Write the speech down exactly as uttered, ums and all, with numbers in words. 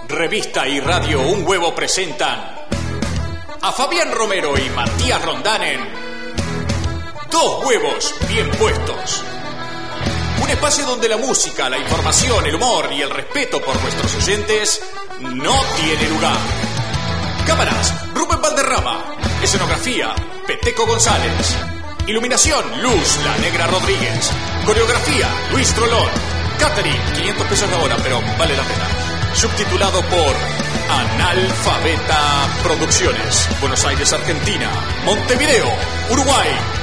Revista y Radio Un Huevo presentan a Fabián Romero y Matías Rondán en Dos Huevos Bien Puestos. Un espacio donde la música, la información, el humor y el respeto por nuestros oyentes no tiene lugar. Cámaras, Rubén Valderrama. Escenografía, Peteco González. Iluminación, Luz, la Negra Rodríguez. Coreografía, Luis Trolón. Catering, quinientos pesos la hora, pero vale la pena. Subtitulado por Analfabeta Producciones. Buenos Aires, Argentina. Montevideo, Uruguay.